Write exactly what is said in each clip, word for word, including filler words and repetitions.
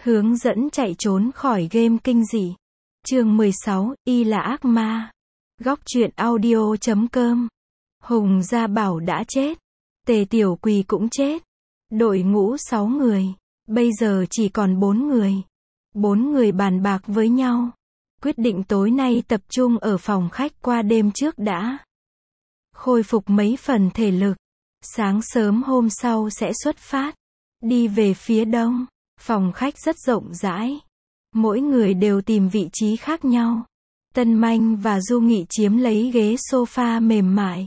Hướng dẫn chạy trốn khỏi game kinh dị. Chương mười sáu, Y là ác ma. Góc truyện audio chấm com. Hùng Gia Bảo đã chết. Tề Tiểu Quỳ cũng chết. Đội ngũ sáu người. Bây giờ chỉ còn bốn người. Bốn người bàn bạc với nhau. Quyết định tối nay tập trung ở phòng khách qua đêm trước đã. Khôi phục mấy phần thể lực. Sáng sớm hôm sau sẽ xuất phát. Đi về phía đông. Phòng khách rất rộng rãi. Mỗi người đều tìm vị trí khác nhau. Tân Manh và Du Nghị chiếm lấy ghế sofa mềm mại.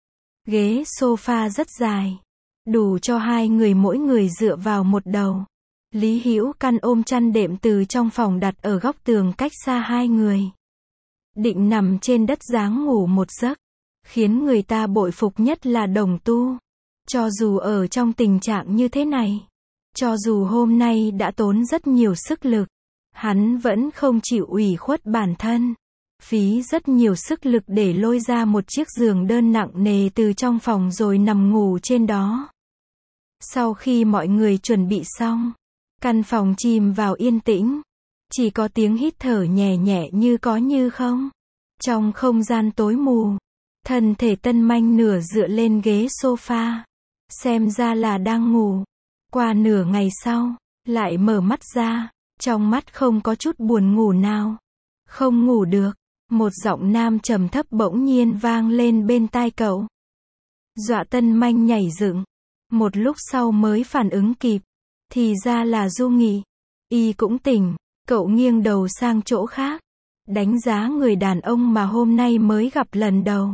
Ghế sofa rất dài. Đủ cho hai người mỗi người dựa vào một đầu. Lý Hữu Căn ôm chăn đệm từ trong phòng đặt ở góc tường cách xa hai người. Định nằm trên đất giáng ngủ một giấc. Khiến người ta bội phục nhất là Đồng Tu. Cho dù ở trong tình trạng như thế này. Cho dù hôm nay đã tốn rất nhiều sức lực. Hắn vẫn không chịu ủy khuất bản thân. Phí rất nhiều sức lực để lôi ra một chiếc giường đơn nặng nề từ trong phòng rồi nằm ngủ trên đó. Sau khi mọi người chuẩn bị xong, căn phòng chìm vào yên tĩnh. Chỉ có tiếng hít thở nhẹ nhẹ như có như không. Trong không gian tối mù, thân thể Tân Manh nửa dựa lên ghế sofa. Xem ra là đang ngủ. Qua nửa ngày sau, lại mở mắt ra. Trong mắt không có chút buồn ngủ nào. Không ngủ được. Một giọng nam trầm thấp bỗng nhiên vang lên bên tai cậu. Dọa Tân Manh nhảy dựng. Một lúc sau mới phản ứng kịp. Thì ra là Du Nghị. Y cũng tỉnh. Cậu nghiêng đầu sang chỗ khác. Đánh giá người đàn ông mà hôm nay mới gặp lần đầu.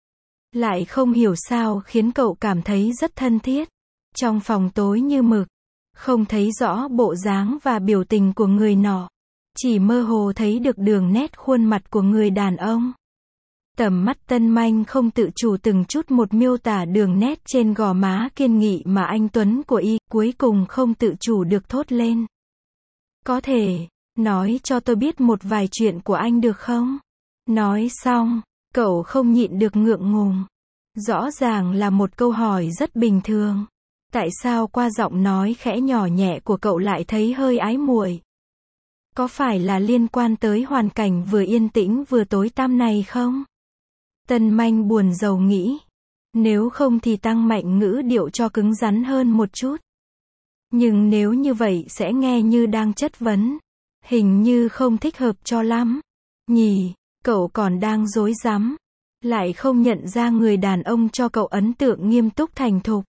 Lại không hiểu sao khiến cậu cảm thấy rất thân thiết. Trong phòng tối như mực. Không thấy rõ bộ dáng và biểu tình của người nọ. Chỉ mơ hồ thấy được đường nét khuôn mặt của người đàn ông. Tầm mắt Tân Manh không tự chủ từng chút một miêu tả đường nét trên gò má kiên nghị mà anh Tuấn của y, cuối cùng không tự chủ được thốt lên. Có thể, nói cho tôi biết một vài chuyện của anh được không? Nói xong, cậu không nhịn được ngượng ngùng. Rõ ràng là một câu hỏi rất bình thường. Tại sao qua giọng nói khẽ nhỏ nhẹ của cậu lại thấy hơi ái muội? Có phải là liên quan tới hoàn cảnh vừa yên tĩnh vừa tối tăm này không? Tân Manh buồn rầu nghĩ. Nếu không thì tăng mạnh ngữ điệu cho cứng rắn hơn một chút. Nhưng nếu như vậy sẽ nghe như đang chất vấn. Hình như không thích hợp cho lắm. Nhỉ, cậu còn đang rối rắm. Lại không nhận ra người đàn ông cho cậu ấn tượng nghiêm túc thành thục.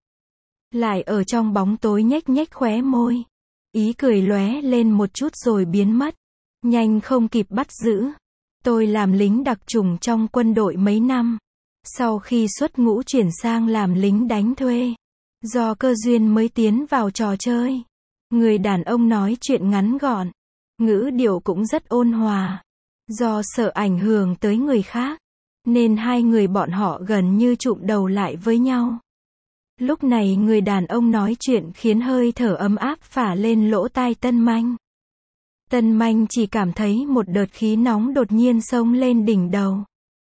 Lại ở trong bóng tối nhếch nhếch khóe môi. Ý cười lóe lên một chút rồi biến mất. Nhanh không kịp bắt giữ. Tôi làm lính đặc chủng trong quân đội mấy năm. Sau khi xuất ngũ chuyển sang làm lính đánh thuê. Do cơ duyên mới tiến vào trò chơi. Người đàn ông nói chuyện ngắn gọn. Ngữ điệu cũng rất ôn hòa. Do sợ ảnh hưởng tới người khác. Nên hai người bọn họ gần như chụm đầu lại với nhau. Lúc này người đàn ông nói chuyện khiến hơi thở ấm áp phả lên lỗ tai Tân Manh. Tân Manh chỉ cảm thấy một đợt khí nóng đột nhiên xông lên đỉnh đầu.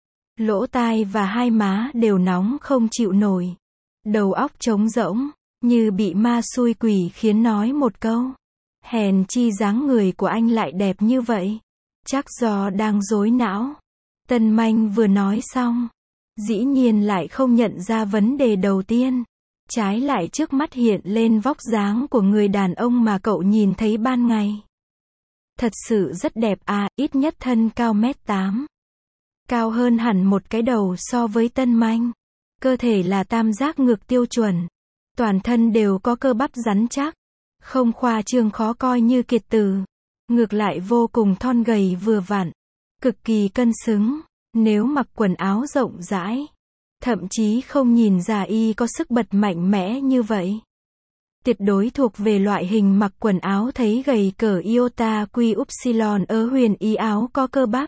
Lỗ tai và hai má đều nóng không chịu nổi. Đầu óc trống rỗng, như bị ma xui quỷ khiến nói một câu. Hèn chi dáng người của anh lại đẹp như vậy. Chắc do đang rối não. Tân Manh vừa nói xong. Dĩ nhiên lại không nhận ra vấn đề đầu tiên. Trái lại trước mắt hiện lên vóc dáng của người đàn ông mà cậu nhìn thấy ban ngày. Thật sự rất đẹp à, ít nhất thân cao mét tám. Cao hơn hẳn một cái đầu so với Tân Manh. Cơ thể là tam giác ngược tiêu chuẩn. Toàn thân đều có cơ bắp rắn chắc. Không khoa trương khó coi như kiệt tử. Ngược lại vô cùng thon gầy vừa vặn. Cực kỳ cân xứng. Nếu mặc quần áo rộng rãi. Thậm chí không nhìn ra y có sức bật mạnh mẽ như vậy. Tuyệt đối thuộc về loại hình mặc quần áo thấy gầy cỡ iota quy upsilon ở huyền y áo có cơ bắp.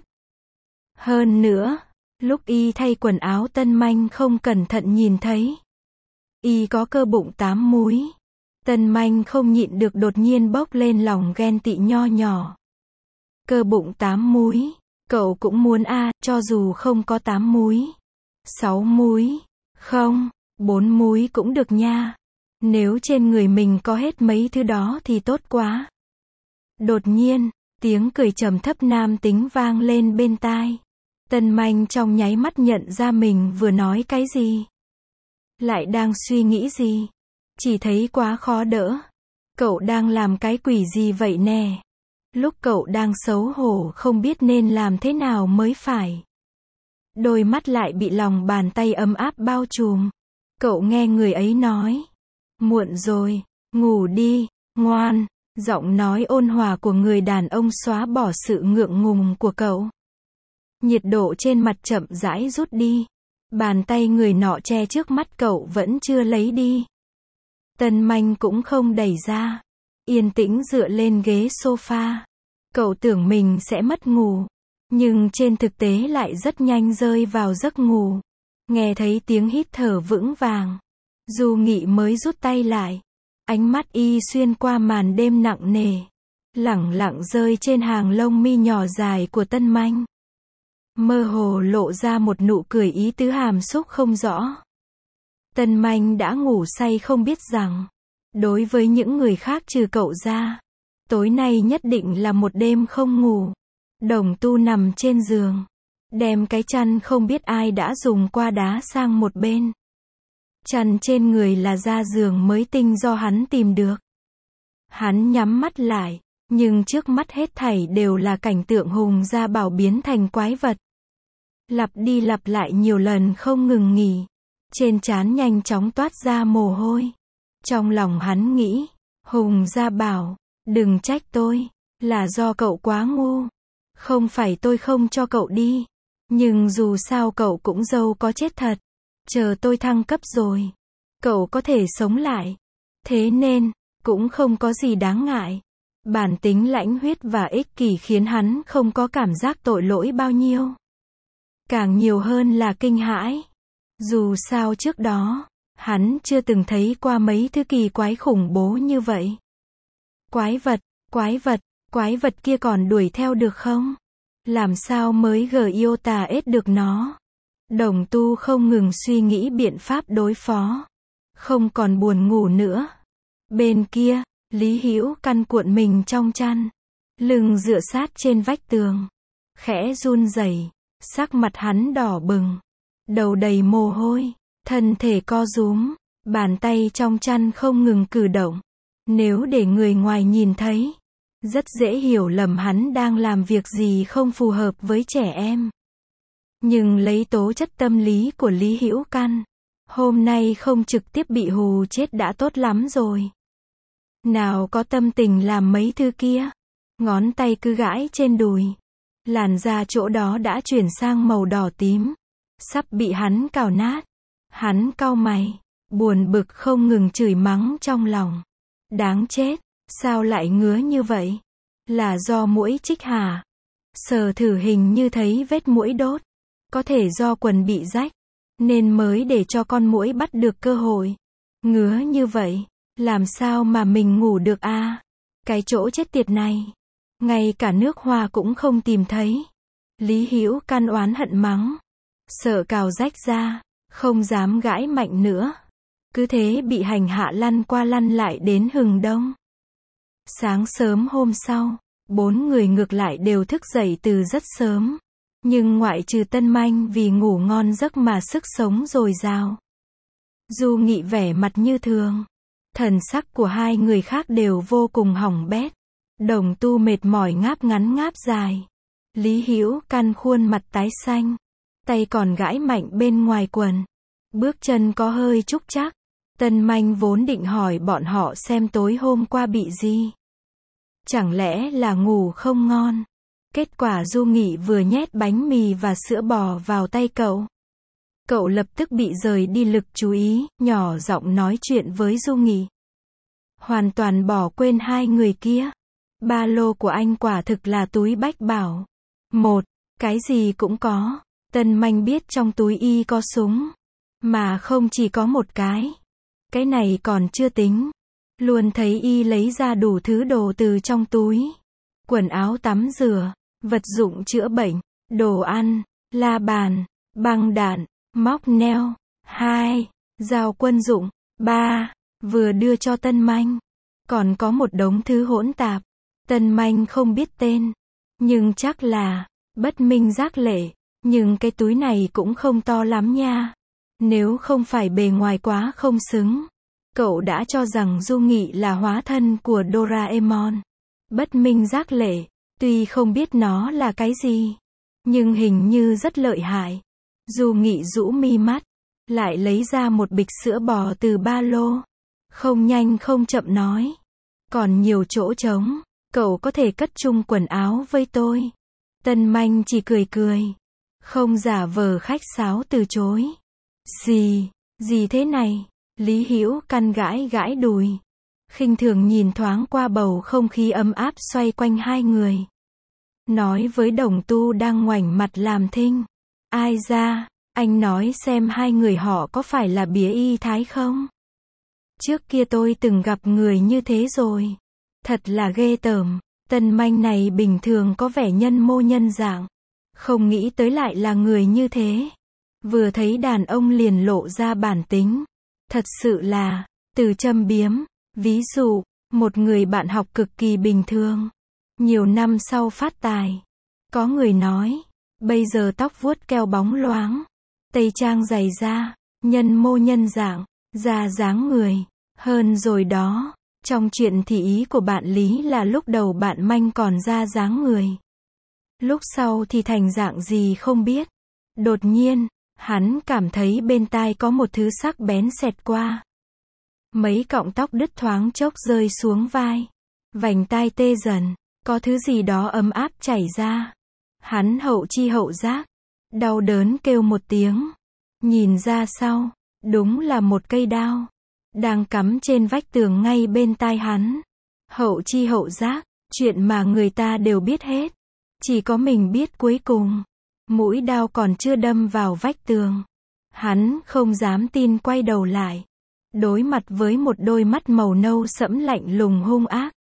Hơn nữa, lúc y thay quần áo Tân Manh không cẩn thận nhìn thấy. Y có cơ bụng tám múi. Tân Manh không nhịn được đột nhiên bốc lên lòng ghen tị nho nhỏ. Cơ bụng tám múi, cậu cũng muốn a, à, cho dù không có tám múi. Sáu múi, không, bốn múi cũng được nha. Nếu trên người mình có hết mấy thứ đó thì tốt quá. Đột nhiên, tiếng cười trầm thấp nam tính vang lên bên tai. Tân Manh trong nháy mắt nhận ra mình vừa nói cái gì. Lại đang suy nghĩ gì. Chỉ thấy quá khó đỡ. Cậu đang làm cái quỷ gì vậy nè? Lúc cậu đang xấu hổ không biết nên làm thế nào mới phải. Đôi mắt lại bị lòng bàn tay ấm áp bao trùm. Cậu nghe người ấy nói. Muộn rồi, ngủ đi, ngoan. Giọng nói ôn hòa của người đàn ông xóa bỏ sự ngượng ngùng của cậu. Nhiệt độ trên mặt chậm rãi rút đi. Bàn tay người nọ che trước mắt cậu vẫn chưa lấy đi. Tân Manh cũng không đẩy ra. Yên tĩnh dựa lên ghế sofa. Cậu tưởng mình sẽ mất ngủ. Nhưng trên thực tế lại rất nhanh rơi vào giấc ngủ. Nghe thấy tiếng hít thở vững vàng. Du Nghị mới rút tay lại. Ánh mắt y xuyên qua màn đêm nặng nề. Lẳng lặng rơi trên hàng lông mi nhỏ dài của Tân Manh. Mơ hồ lộ ra một nụ cười ý tứ hàm xúc không rõ. Tân Manh đã ngủ say không biết rằng. Đối với những người khác trừ cậu ra. Tối nay nhất định là một đêm không ngủ. Đồng Tu nằm trên giường. Đem cái chăn không biết ai đã dùng qua đá sang một bên. Chăn trên người là da giường mới tinh do hắn tìm được. Hắn nhắm mắt lại, nhưng trước mắt hết thảy đều là cảnh tượng Hùng Gia Bảo biến thành quái vật. Lặp đi lặp lại nhiều lần không ngừng nghỉ. Trên trán nhanh chóng toát ra mồ hôi. Trong lòng hắn nghĩ, Hùng Gia Bảo, đừng trách tôi, là do cậu quá ngu. Không phải tôi không cho cậu đi. Nhưng dù sao cậu cũng dâu có chết thật. Chờ tôi thăng cấp rồi. Cậu có thể sống lại. Thế nên, cũng không có gì đáng ngại. Bản tính lãnh huyết và ích kỷ khiến hắn không có cảm giác tội lỗi bao nhiêu. Càng nhiều hơn là kinh hãi. Dù sao trước đó, hắn chưa từng thấy qua mấy thứ kỳ quái khủng bố như vậy. Quái vật, quái vật, quái vật kia còn đuổi theo được không? Làm sao mới Giota ết được nó? Đồng Tu không ngừng suy nghĩ biện pháp đối phó. Không còn buồn ngủ nữa. Bên kia, Lý Hữu Căn cuộn mình trong chăn. Lưng dựa sát trên vách tường. Khẽ run rẩy, sắc mặt hắn đỏ bừng. Đầu đầy mồ hôi, thân thể co rúm, bàn tay trong chăn không ngừng cử động. Nếu để người ngoài nhìn thấy, rất dễ hiểu lầm hắn đang làm việc gì không phù hợp với trẻ em. Nhưng lấy tố chất tâm lý của Lý Hữu Căn, hôm nay không trực tiếp bị hù chết đã tốt lắm rồi. Nào có tâm tình làm mấy thứ kia. Ngón tay cứ gãi trên đùi. Làn da chỗ đó đã chuyển sang màu đỏ tím. Sắp bị hắn cào nát. Hắn cau mày, buồn bực không ngừng chửi mắng trong lòng. Đáng chết, sao lại ngứa như vậy? Là do muỗi chích hả? Sờ thử hình như thấy vết muỗi đốt. Có thể do quần bị rách, nên mới để cho con muỗi bắt được cơ hội. Ngứa như vậy, làm sao mà mình ngủ được a? À? Cái chỗ chết tiệt này, ngay cả nước hoa cũng không tìm thấy. Lý Hữu Căn oán hận mắng, sợ cào rách ra, không dám gãi mạnh nữa. Cứ thế bị hành hạ lăn qua lăn lại đến hừng đông. Sáng sớm hôm sau, bốn người ngược lại đều thức dậy từ rất sớm. Nhưng ngoại trừ Tân Manh vì ngủ ngon giấc mà sức sống dồi dào. Du Nghị vẻ mặt như thường. Thần sắc của hai người khác đều vô cùng hỏng bét. Đồng Tu mệt mỏi ngáp ngắn ngáp dài. Lý Hữu Căn khuôn mặt tái xanh. Tay còn gãi mạnh bên ngoài quần. Bước chân có hơi trúc trắc. Tân Manh vốn định hỏi bọn họ xem tối hôm qua bị gì. Chẳng lẽ là ngủ không ngon? Kết quả Du Nghị vừa nhét bánh mì và sữa bò vào tay cậu. Cậu lập tức bị rời đi lực chú ý, nhỏ giọng nói chuyện với Du Nghị. Hoàn toàn bỏ quên hai người kia. Ba lô của anh quả thực là túi bách bảo. Một, cái gì cũng có. Tân Manh biết trong túi y có súng. Mà không chỉ có một cái. Cái này còn chưa tính. Luôn thấy y lấy ra đủ thứ đồ từ trong túi. Quần áo tắm rửa, vật dụng chữa bệnh, đồ ăn, la bàn, băng đạn, móc neo. Hai, dao quân dụng. Ba, vừa đưa cho Tân Manh. Còn có một đống thứ hỗn tạp. Tân manh không biết tên. Nhưng chắc là, bất minh giác lệ. Nhưng cái túi này cũng không to lắm nha. Nếu không phải bề ngoài quá không xứng. Cậu đã cho rằng Du Nghị là hóa thân của Doraemon. Bất minh giác lệ, tuy không biết nó là cái gì, nhưng hình như rất lợi hại. Du Nghị rũ mi mắt, lại lấy ra một bịch sữa bò từ ba lô. Không nhanh không chậm nói. Còn nhiều chỗ trống, cậu có thể cất chung quần áo với tôi. Tân manh chỉ cười cười. Không giả vờ khách sáo từ chối. Gì, gì thế này? Lý Hữu Căn gãi gãi đùi. Khinh thường nhìn thoáng qua bầu không khí ấm áp xoay quanh hai người. Nói với Đồng Tu đang ngoảnh mặt làm thinh. Ai ra, anh nói xem hai người họ có phải là bía y thái không? Trước kia tôi từng gặp người như thế rồi. Thật là ghê tởm. Tân manh này bình thường có vẻ nhân mô nhân dạng. Không nghĩ tới lại là người như thế. Vừa thấy đàn ông liền lộ ra bản tính. Thật sự là, từ châm biếm. Ví dụ, một người bạn học cực kỳ bình thường. Nhiều năm sau phát tài. Có người nói, bây giờ tóc vuốt keo bóng loáng. Tây trang dày da, nhân mô nhân dạng, da dáng người. Hơn rồi đó, trong chuyện thì ý của bạn Lý là lúc đầu bạn manh còn da dáng người. Lúc sau thì thành dạng gì không biết. Đột nhiên, hắn cảm thấy bên tai có một thứ sắc bén xẹt qua. Mấy cọng tóc đứt thoáng chốc rơi xuống vai. Vành tai tê dần, có thứ gì đó ấm áp chảy ra. Hắn hậu chi hậu giác, đau đớn kêu một tiếng. Nhìn ra sau, đúng là một cây đao. Đang cắm trên vách tường ngay bên tai hắn. Hậu chi hậu giác, chuyện mà người ta đều biết hết. Chỉ có mình biết cuối cùng. Mũi đao còn chưa đâm vào vách tường. Hắn không dám tin quay đầu lại. Đối mặt với một đôi mắt màu nâu sẫm lạnh lùng hung ác.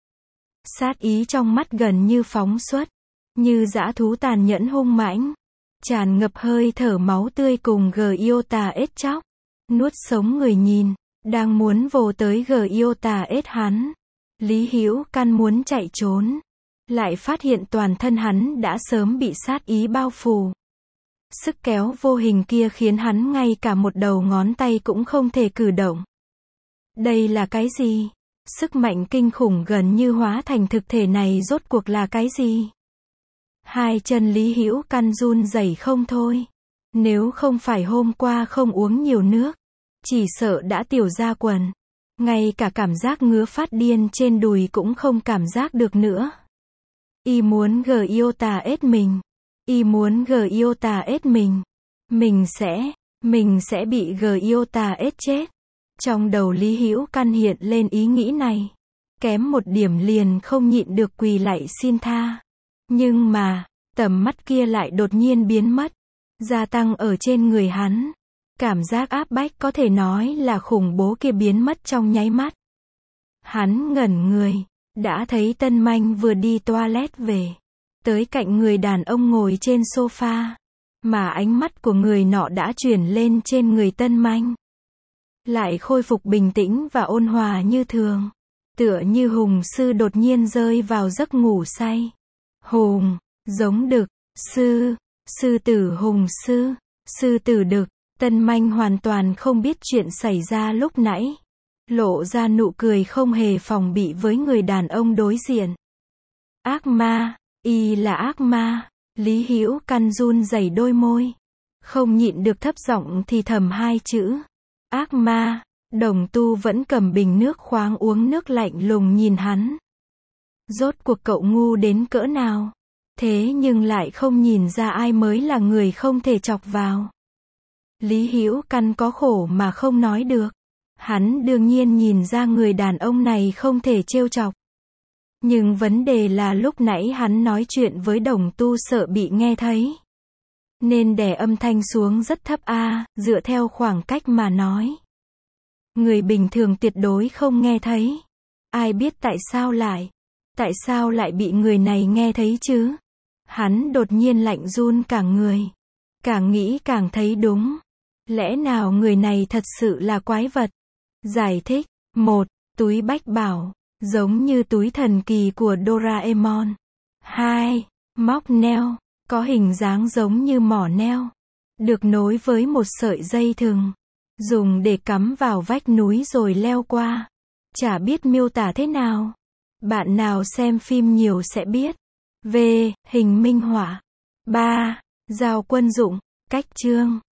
Sát ý trong mắt gần như phóng xuất. Như dã thú tàn nhẫn hung mãnh. Tràn ngập hơi thở máu tươi cùng Giota ết chóc. Nuốt sống người nhìn. Đang muốn vồ tới Giota ết hắn. Lý Hữu Căn muốn chạy trốn. Lại phát hiện toàn thân hắn đã sớm bị sát ý bao phủ. Sức kéo vô hình kia khiến hắn ngay cả một đầu ngón tay cũng không thể cử động. Đây là cái gì? Sức mạnh kinh khủng gần như hóa thành thực thể này rốt cuộc là cái gì? Hai chân Lý Hữu Căn run rẩy không thôi. Nếu không phải hôm qua không uống nhiều nước, chỉ sợ đã tiểu ra quần. Ngay cả cảm giác ngứa phát điên trên đùi cũng không cảm giác được nữa. Y muốn Giota ết mình. Y muốn Giota ết mình. Mình sẽ, mình sẽ bị Giota ết chết. Trong đầu Lý Hữu Căn hiện lên ý nghĩ này. Kém một điểm liền không nhịn được quỳ lạy xin tha. Nhưng mà, tầm mắt kia lại đột nhiên biến mất. Gia tăng ở trên người hắn. Cảm giác áp bách có thể nói là khủng bố kia biến mất trong nháy mắt. Hắn ngẩn người. Đã thấy Tân Manh vừa đi toilet về. Tới cạnh người đàn ông ngồi trên sofa. Mà ánh mắt của người nọ đã chuyển lên trên người Tân Manh. Lại khôi phục bình tĩnh và ôn hòa như thường. Tựa như hùng sư đột nhiên rơi vào giấc ngủ say. Hùng, giống đực, sư, sư tử hùng sư, sư tử đực. Tân Manh hoàn toàn không biết chuyện xảy ra lúc nãy. Lộ ra nụ cười không hề phòng bị với người đàn ông đối diện. Ác ma, y là ác ma. Lý Hữu Căn run rẩy đôi môi. Không nhịn được thấp giọng thì thầm hai chữ. Ác ma. Đồng Tu vẫn cầm bình nước khoáng uống nước lạnh lùng nhìn hắn. Rốt cuộc cậu ngu đến cỡ nào? Thế nhưng lại không nhìn ra ai mới là người không thể chọc vào. Lý Hữu Căn có khổ mà không nói được. Hắn đương nhiên nhìn ra người đàn ông này không thể trêu chọc. Nhưng vấn đề là lúc nãy hắn nói chuyện với Đồng Tu sợ bị nghe thấy. Nên đè âm thanh xuống rất thấp a, dựa theo khoảng cách mà nói. Người bình thường tuyệt đối không nghe thấy. Ai biết tại sao lại, tại sao lại bị người này nghe thấy chứ? Hắn đột nhiên lạnh run cả người. Càng nghĩ càng thấy đúng. Lẽ nào người này thật sự là quái vật? Giải thích. Một. Túi bách bảo. giống như túi thần kỳ của Doraemon. hai. Móc neo, có hình dáng giống như mỏ neo, được nối với một sợi dây thừng, dùng để cắm vào vách núi rồi leo qua. Chả biết miêu tả thế nào. Bạn nào xem phim nhiều sẽ biết. V. Hình minh họa. ba. Dao quân dụng, cách chương.